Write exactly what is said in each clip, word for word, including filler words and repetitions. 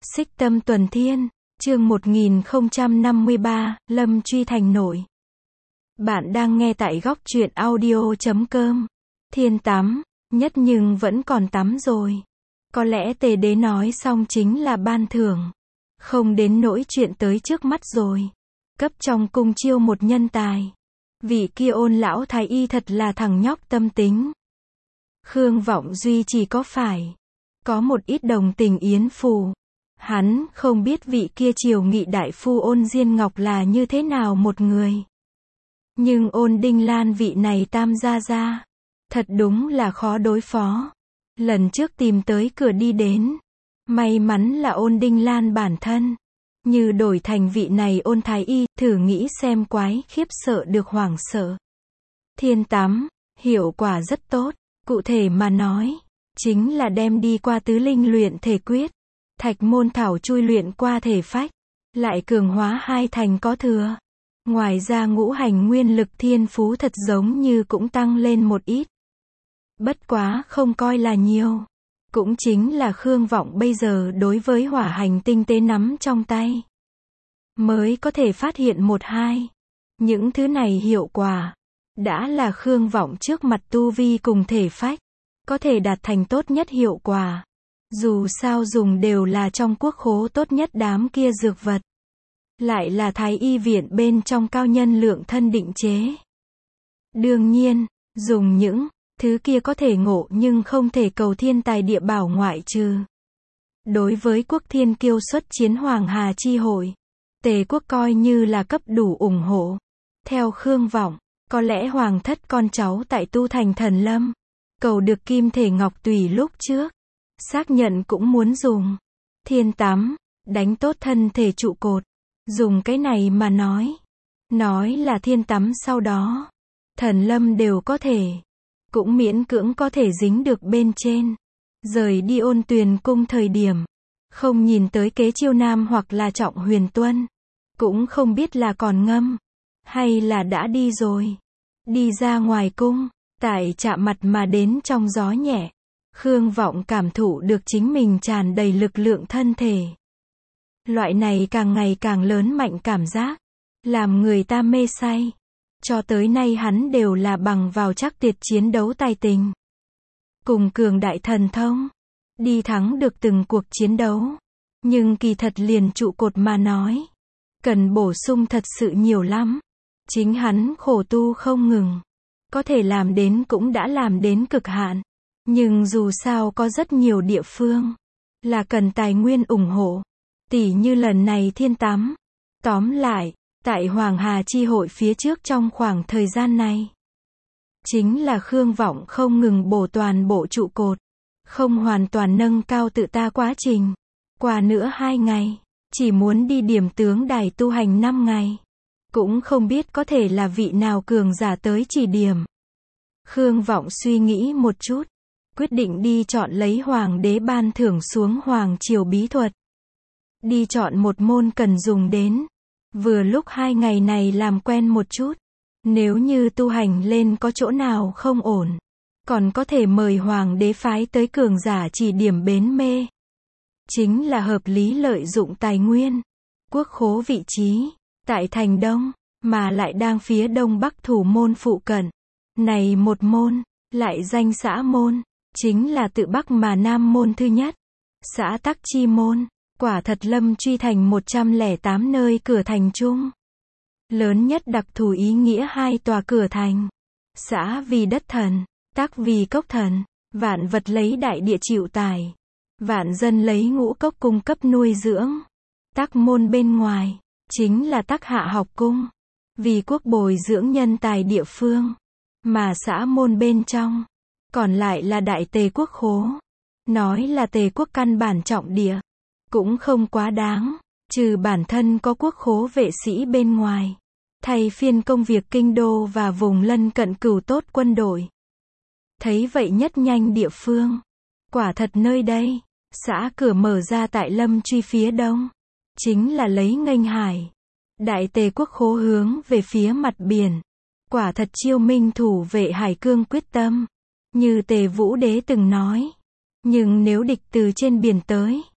Xích Tâm Tuần Thiên, chương một nghìn không trăm năm mươi ba, Lâm Truy Thành nổi. Bạn đang nghe tại góc truyện audio chấm com. Thiên tắm, nhất nhưng vẫn còn tắm rồi. Có lẽ Tề Đế nói xong chính là ban thưởng. Không đến nỗi chuyện tới trước mắt rồi. Cấp trong cung chiêu một nhân tài. Vị kia Ôn lão thái y thật là thằng nhóc tâm tính. Khương Vọng Duy chỉ có phải có một ít đồng tình Yến Phù. Hắn không biết vị kia Triều Nghị đại phu Ôn Diên Ngọc là như thế nào một người. Nhưng Ôn Đinh Lan vị này tam gia gia, thật đúng là khó đối phó. Lần trước tìm tới cửa đi đến, may mắn là Ôn Đinh Lan bản thân. Như đổi thành vị này Ôn thái y, thử nghĩ xem quái khiếp sợ được hoảng sợ. Thiên tắm, hiệu quả rất tốt, cụ thể mà nói, chính là đem đi qua tứ linh luyện thể quyết. Thạch môn thảo chui luyện qua thể phách, lại cường hóa hai thành có thừa. Ngoài ra ngũ hành nguyên lực thiên phú thật giống như cũng tăng lên một ít. Bất quá không coi là nhiều. Cũng chính là Khương Vọng bây giờ đối với hỏa hành tinh tế nắm trong tay. Mới có thể phát hiện một hai. Những thứ này hiệu quả. Đã là Khương Vọng trước mặt tu vi cùng thể phách. Có thể đạt thành tốt nhất hiệu quả. Dù sao dùng đều là trong quốc khố tốt nhất đám kia dược vật. Lại là thái y viện bên trong cao nhân lượng thân định chế. Đương nhiên, dùng những thứ kia có thể ngộ nhưng không thể cầu thiên tài địa bảo ngoại trừ. Đối với quốc thiên kiêu xuất chiến Hoàng Hà chi hội, Tề quốc coi như là cấp đủ ủng hộ. Theo Khương Vọng, có lẽ hoàng thất con cháu tại tu thành thần lâm, cầu được kim thể ngọc tùy lúc trước. Xác nhận cũng muốn dùng. Thiên tắm, đánh tốt thân thể trụ cột. Dùng cái này mà nói. Nói là thiên tắm sau đó. Thần lâm đều có thể. Cũng miễn cưỡng có thể dính được bên trên. Rời đi Ôn Tuyền cung thời điểm. Không nhìn tới Kế Chiêu Nam hoặc là Trọng Huyền Tuân. Cũng không biết là còn ngâm. Hay là đã đi rồi. Đi ra ngoài cung. Tại chạm mặt mà đến trong gió nhẹ. Khương Vọng cảm thụ được chính mình tràn đầy lực lượng thân thể. Loại này càng ngày càng lớn mạnh cảm giác. Làm người ta mê say. Cho tới nay hắn đều là bằng vào chắc tuyệt chiến đấu tài tình. Cùng cường đại thần thông. Đi thắng được từng cuộc chiến đấu. Nhưng kỳ thật liền trụ cột mà nói. Cần bổ sung thật sự nhiều lắm. Chính hắn khổ tu không ngừng. Có thể làm đến cũng đã làm đến cực hạn. Nhưng dù sao có rất nhiều địa phương là cần tài nguyên ủng hộ. Tỉ như lần này thiên tắm. Tóm lại, tại Hoàng Hà chi hội phía trước trong khoảng thời gian này. Chính là Khương Vọng không ngừng bổ toàn bộ trụ cột. Không hoàn toàn nâng cao tự ta quá trình. Qua nữa hai ngày. Chỉ muốn đi điểm tướng đài tu hành năm ngày. Cũng không biết có thể là vị nào cường giả tới chỉ điểm. Khương Vọng suy nghĩ một chút. Quyết định đi chọn lấy hoàng đế ban thưởng xuống hoàng triều bí thuật. Đi chọn một môn cần dùng đến. Vừa lúc hai ngày này làm quen một chút. Nếu như tu hành lên có chỗ nào không ổn. Còn có thể mời hoàng đế phái tới cường giả chỉ điểm bến mê. Chính là hợp lý lợi dụng tài nguyên. Quốc khố vị trí. Tại thành đông. Mà lại đang phía đông bắc thủ môn phụ cận. Này một môn. Lại danh xã môn. Chính là tự Bắc mà Nam môn thứ nhất. Xã Tắc Chi môn. Quả thật Lâm Truy Thành một trăm lẻ tám nơi cửa thành chung. Lớn nhất đặc thù ý nghĩa hai tòa cửa thành. Xã vì đất thần. Tắc vì cốc thần. Vạn vật lấy đại địa chịu tài. Vạn dân lấy ngũ cốc cung cấp nuôi dưỡng. Tắc môn bên ngoài. Chính là Tắc Hạ học cung. Vì quốc bồi dưỡng nhân tài địa phương. Mà xã môn bên trong. Còn lại là đại tề quốc khố. Nói là tề quốc căn bản trọng địa. Cũng không quá đáng. Trừ bản thân có quốc khố vệ sĩ bên ngoài. Thay phiên công việc kinh đô và vùng lân cận cửu tốt quân đội. Thấy vậy nhất nhanh địa phương. Quả thật nơi đây. Xã cửa mở ra tại Lâm Truy phía đông. Chính là lấy nghênh hải. Đại tề quốc khố hướng về phía mặt biển. Quả thật chiêu minh thủ vệ hải cương quyết tâm. Như Tề Vũ Đế từng nói. Nhưng nếu địch từ trên biển tới.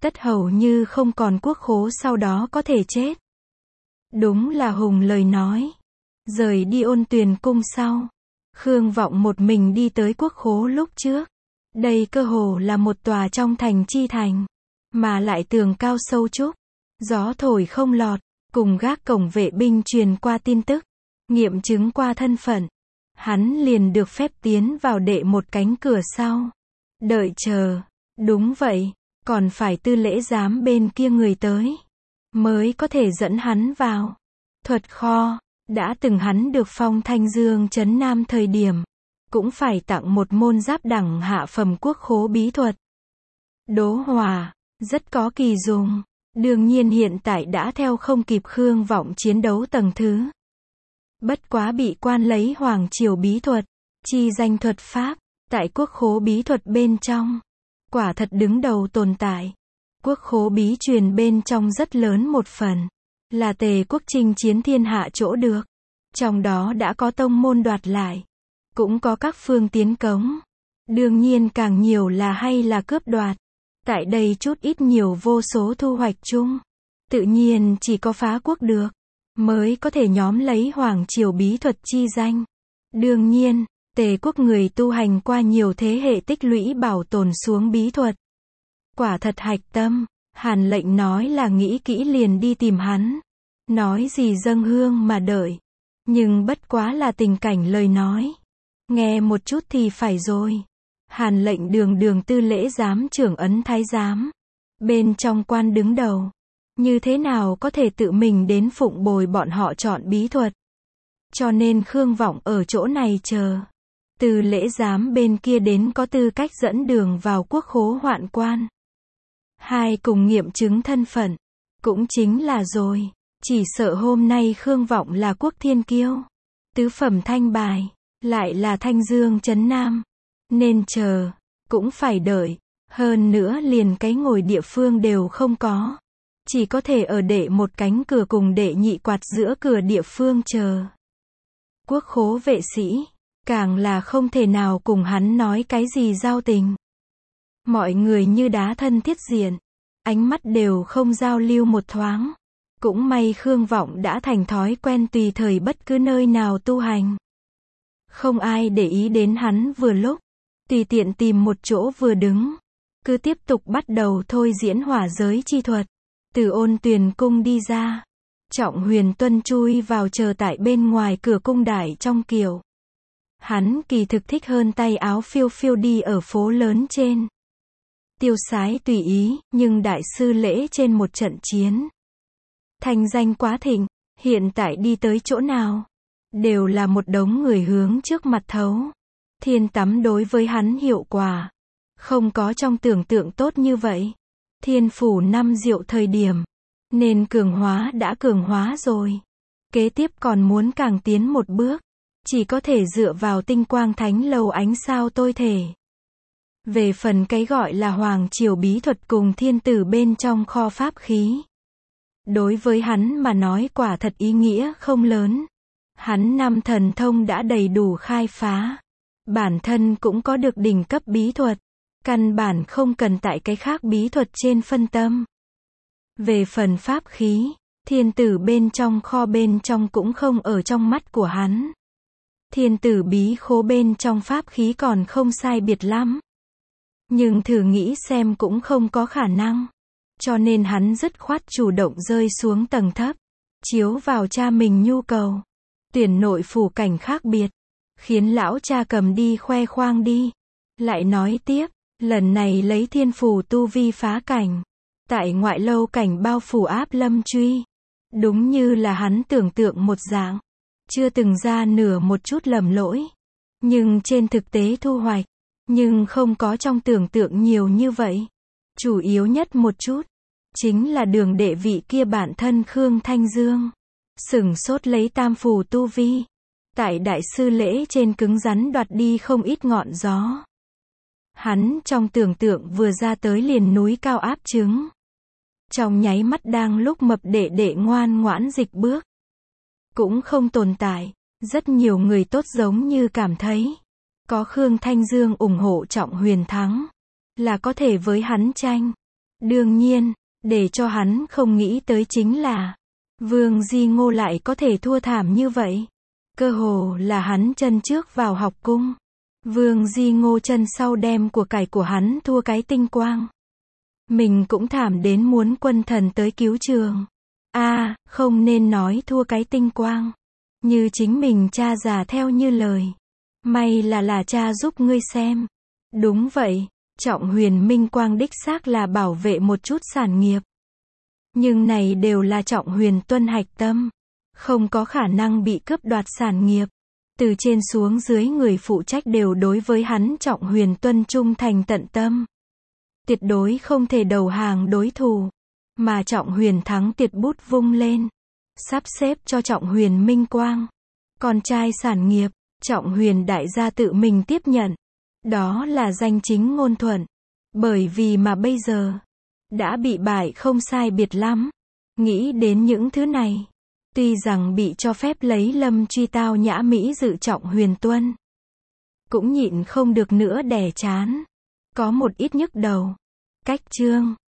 tất hầu như không còn quốc khố sau đó có thể chết. Đúng là hùng lời nói. Rời đi Ôn Tuyền cung sau, Khương Vọng một mình đi tới quốc khố lúc trước. Đây cơ hồ là một tòa trong thành chi thành, mà lại tường cao sâu trúc, gió thổi không lọt, cùng gác cổng vệ binh truyền qua tin tức, nghiệm chứng qua thân phận. Hắn liền được phép tiến vào đệ một cánh cửa sau. Đợi chờ. Đúng vậy, còn phải tư lễ giám bên kia người tới, mới có thể dẫn hắn vào. Thuật kho, đã từng hắn được phong Thanh Dương trấn Nam thời điểm, cũng phải tặng một môn giáp đẳng hạ phẩm quốc khố bí thuật. Đố Hòa, rất có kỳ dùng. Đương nhiên hiện tại đã theo không kịp Khương Vọng chiến đấu tầng thứ. Bất quá bị quan lấy Hoàng Triều bí thuật, chi danh thuật pháp, tại quốc khố bí thuật bên trong. Quả thật đứng đầu tồn tại. Quốc khố bí truyền bên trong rất lớn một phần, là Tề quốc chinh chiến thiên hạ chỗ được. Trong đó đã có tông môn đoạt lại, cũng có các phương tiến cống. Đương nhiên càng nhiều là hay là cướp đoạt. Tại đây chút ít nhiều vô số thu hoạch chung. Tự nhiên chỉ có phá quốc được, mới có thể nhóm lấy Hoàng Triều bí thuật chi danh. Đương nhiên, Tề quốc người tu hành qua nhiều thế hệ tích lũy bảo tồn xuống bí thuật. Quả thật hạch tâm. Hàn Lệnh nói là nghĩ kỹ liền đi tìm hắn. Nói gì dâng hương mà đợi. Nhưng bất quá là tình cảnh lời nói. Nghe một chút thì phải rồi. Hàn Lệnh đường đường tư lễ giám trưởng ấn thái giám. Bên trong quan đứng đầu. Như thế nào có thể tự mình đến phụng bồi bọn họ chọn bí thuật. Cho nên Khương Vọng ở chỗ này chờ. Tư lễ giám bên kia đến có tư cách dẫn đường vào quốc khố hoạn quan. Hai cùng nghiệm chứng thân phận. Cũng chính là rồi. Chỉ sợ hôm nay Khương Vọng là quốc thiên kiêu. Tứ phẩm thanh bài. Lại là Thanh Dương trấn Nam. Nên chờ. Cũng phải đợi. Hơn nữa liền cái ngồi địa phương đều không có. Chỉ có thể ở đệ một cánh cửa cùng đệ nhị quạt giữa cửa địa phương chờ. Quốc khố vệ sĩ. Càng là không thể nào cùng hắn nói cái gì giao tình. Mọi người như đá thân thiết diện. Ánh mắt đều không giao lưu một thoáng. Cũng may Khương Vọng đã thành thói quen tùy thời bất cứ nơi nào tu hành. Không ai để ý đến hắn vừa lúc. Tùy tiện tìm một chỗ vừa đứng. Cứ tiếp tục bắt đầu thôi diễn hỏa giới chi thuật. Từ Ôn Tuyền cung đi ra. Trọng Huyền Tuân chui vào chờ tại bên ngoài cửa cung đại trong kiều. Hắn kỳ thực thích hơn tay áo phiêu phiêu đi ở phố lớn trên. Tiêu sái tùy ý, nhưng đại sư lễ trên một trận chiến. Thành danh quá thịnh, hiện tại đi tới chỗ nào, đều là một đống người hướng trước mặt thấu. Thiên tắm đối với hắn hiệu quả, không có trong tưởng tượng tốt như vậy. Thiên phủ năm diệu thời điểm, nên cường hóa đã cường hóa rồi. Kế tiếp còn muốn càng tiến một bước, chỉ có thể dựa vào tinh quang thánh lầu ánh sao tôi thể. Về phần cái gọi là Hoàng Triều bí thuật cùng thiên tử bên trong kho pháp khí. Đối với hắn mà nói quả thật ý nghĩa không lớn. Hắn năm thần thông đã đầy đủ khai phá. Bản thân cũng có được đỉnh cấp bí thuật. Căn bản không cần tại cái khác bí thuật trên phân tâm. Về phần pháp khí, thiên tử bên trong kho bên trong cũng không ở trong mắt của hắn. Thiên tử bí khố bên trong pháp khí còn không sai biệt lắm. Nhưng thử nghĩ xem cũng không có khả năng. Cho nên hắn dứt khoát chủ động rơi xuống tầng thấp. Chiếu vào cha mình nhu cầu. Tuyển nội phủ cảnh khác biệt. Khiến lão cha cầm đi khoe khoang đi. Lại nói tiếp, lần này lấy thiên phủ tu vi phá cảnh. Tại ngoại lâu cảnh bao phủ áp lâm truy. Đúng như là hắn tưởng tượng một dạng. Chưa từng ra nửa một chút lầm lỗi. Nhưng trên thực tế thu hoạch. Nhưng không có trong tưởng tượng nhiều như vậy. Chủ yếu nhất một chút. Chính là đường đệ vị kia bản thân Khương Thanh Dương. Sửng sốt lấy tam phủ tu vi. Tại đại sư lễ trên cứng rắn đoạt đi không ít ngọn gió. Hắn trong tưởng tượng vừa ra tới liền núi cao áp trứng. Trong nháy mắt đang lúc mập đệ đệ ngoan ngoãn dịch bước. Cũng không tồn tại. Rất nhiều người tốt giống như cảm thấy. Có Khương Thanh Dương ủng hộ Trọng Huyền thắng. Là có thể với hắn tranh. Đương nhiên, để cho hắn không nghĩ tới chính là, Vương Di Ngô lại có thể thua thảm như vậy. Cơ hồ là hắn chân trước vào học cung. Vương Di Ngô chân sau đem của cải của hắn thua cái tinh quang. Mình cũng thảm đến muốn quân thần tới cứu trường. A, à, không nên nói thua cái tinh quang. Như chính mình cha già theo như lời. May là là cha giúp ngươi xem. Đúng vậy, Trọng Huyền Minh Quang đích xác là bảo vệ một chút sản nghiệp. Nhưng này đều là Trọng Huyền Tuân hạch tâm. Không có khả năng bị cướp đoạt sản nghiệp. Từ trên xuống dưới người phụ trách đều đối với hắn Trọng Huyền Tuân trung thành tận tâm. Tuyệt đối không thể đầu hàng đối thủ. Mà Trọng Huyền thắng tiệt bút vung lên. Sắp xếp cho Trọng Huyền Minh Quang. Con trai sản nghiệp, Trọng Huyền đại gia tự mình tiếp nhận. Đó là danh chính ngôn thuận. Bởi vì mà bây giờ, đã bị bại không sai biệt lắm. Nghĩ đến những thứ này. Tuy rằng bị cho phép lấy Lâm Truy tao nhã mỹ dự Trọng Huyền Tuân. Cũng nhịn không được nữa đè chán. Có một ít nhức đầu. Cách chương.